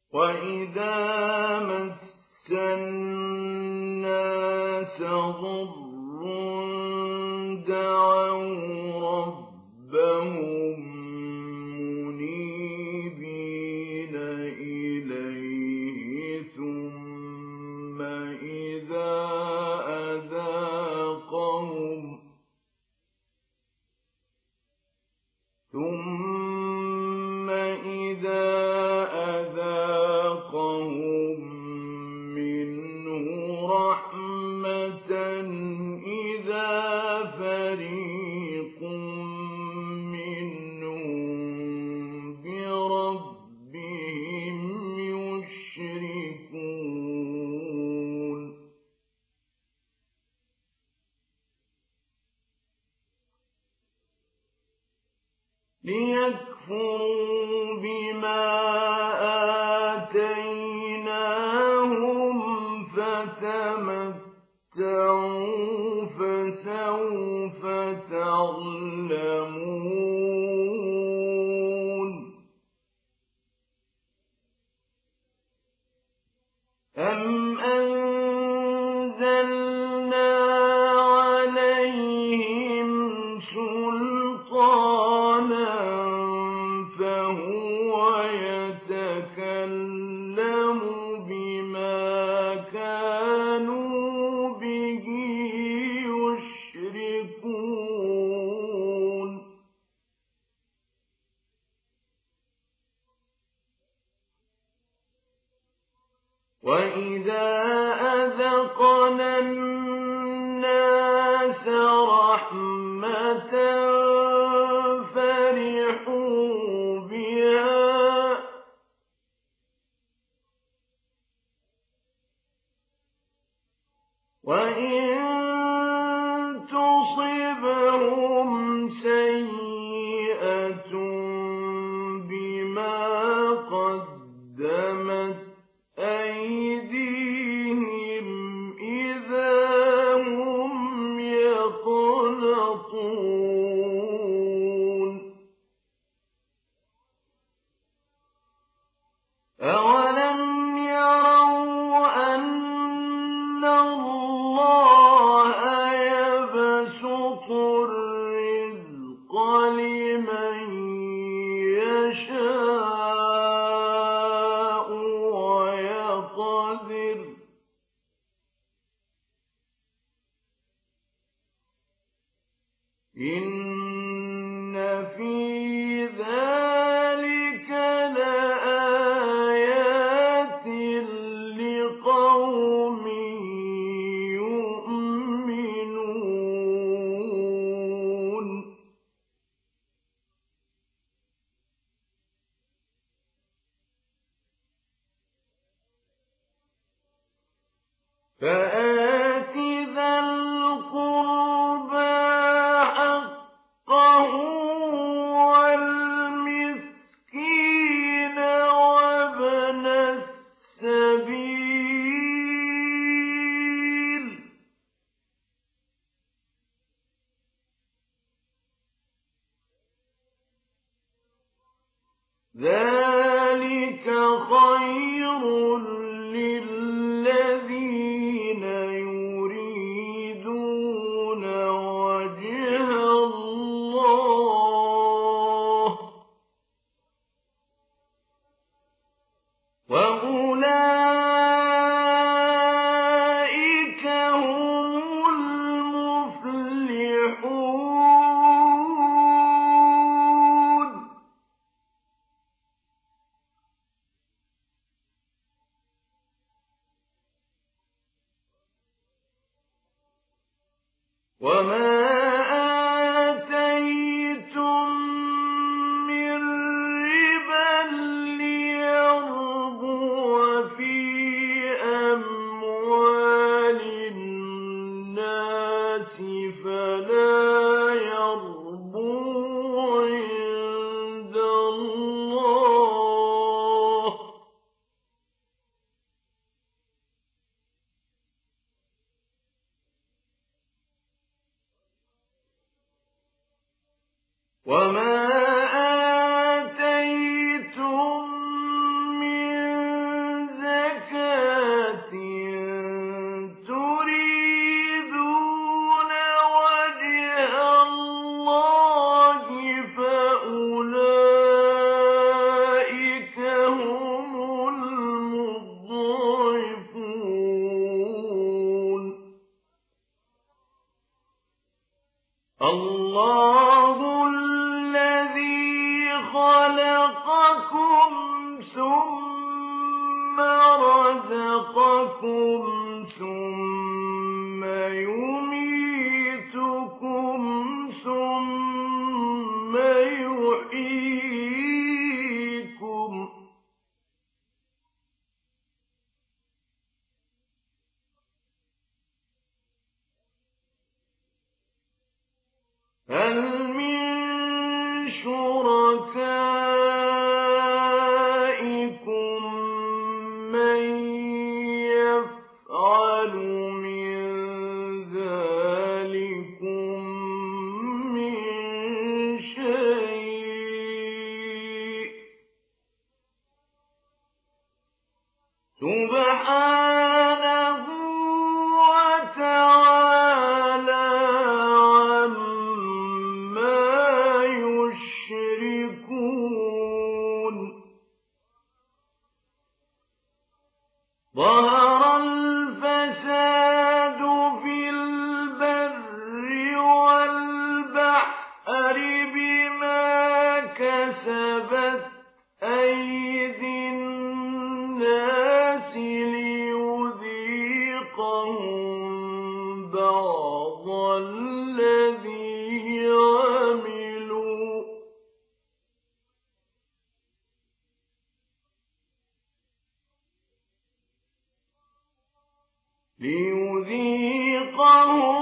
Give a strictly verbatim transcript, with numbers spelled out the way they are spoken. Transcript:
وَإِذَا مَسَّ النَّاسَ ضُرٌّ دَعَوْا رَبَّهُم مُّنِيبِينَ إِلَيْهِ ثُمَّ إِذَا أَذَاقَهُم ثُمَّ إِذَا أَذَاقَهُم مِّنْهُ رَحْمَةً إِذَا فَرِيقٌ مِّنْهُم بِرَبِّهِمْ يُشْرِكُونَ لِيَكْفُرُوا بِمَا آتَيْنَاهُمْ فَتَمَتَّعُوا فَسَوْفَ تَعْلَمُونَ أَمْ أَنزَلْنَا عَلَيْهِمْ سُلْطَانًا فَهُوَ يَتَكَلَّمُ بِمَا كَانُوا بِهِ يُشْرِكُونَ وَإِذَا أَذَقْنَا النَّاسَ رَحْمَةً فَرِحُوا بِهَا وَإِن تُصِبْهُمْ سَيِّئَةٌ بِمَا قَدَّمَتْ أَيْدِيهِمْ إِذَا هُمْ يَقْنَطُونَ أَوَلَمْ يَرَوْا أَنَّ اللَّهَ يَبْسُطُ الرِّزْقَ لِمَن يَشَاءُ وَيَقْدِرُ إِنَّ فِي ذَلِكَ لَآيَاتٍ لِقَوْمٍ يُؤْمِنُونَ فَآتِ ذَا الْقُرْبَىٰ حَقَّهُ وَالْمِسْكِينَ وَابْنَ السَّبِيلِ ذَٰلِكَ خَيْرٌ لِّلَّذِينَ يُرِيدُونَ وَجْهَ اللَّهِ ۖ وَأُولَٰئِكَ هُمُ الْمُفْلِحُونَ. شُرَكَائِكُم مَّن يَفْعَلُ مِن ذَٰلِكُم مِّن شَيْءٍ ۚ سُبْحَانَهُ وَتَعَالَىٰ عَمَّا يُشْرِكُونَ ظَهَرَ الْفَسَادُ فِي الْبَرِّ وَالْبَحْرِ بِمَا كَسَبَتْ أَيْدِي النَّاسِ لِيُذِيقَهُم بَعْضَ الَّذِي عَمِلُوا ۗ لِيُذِيقَهُم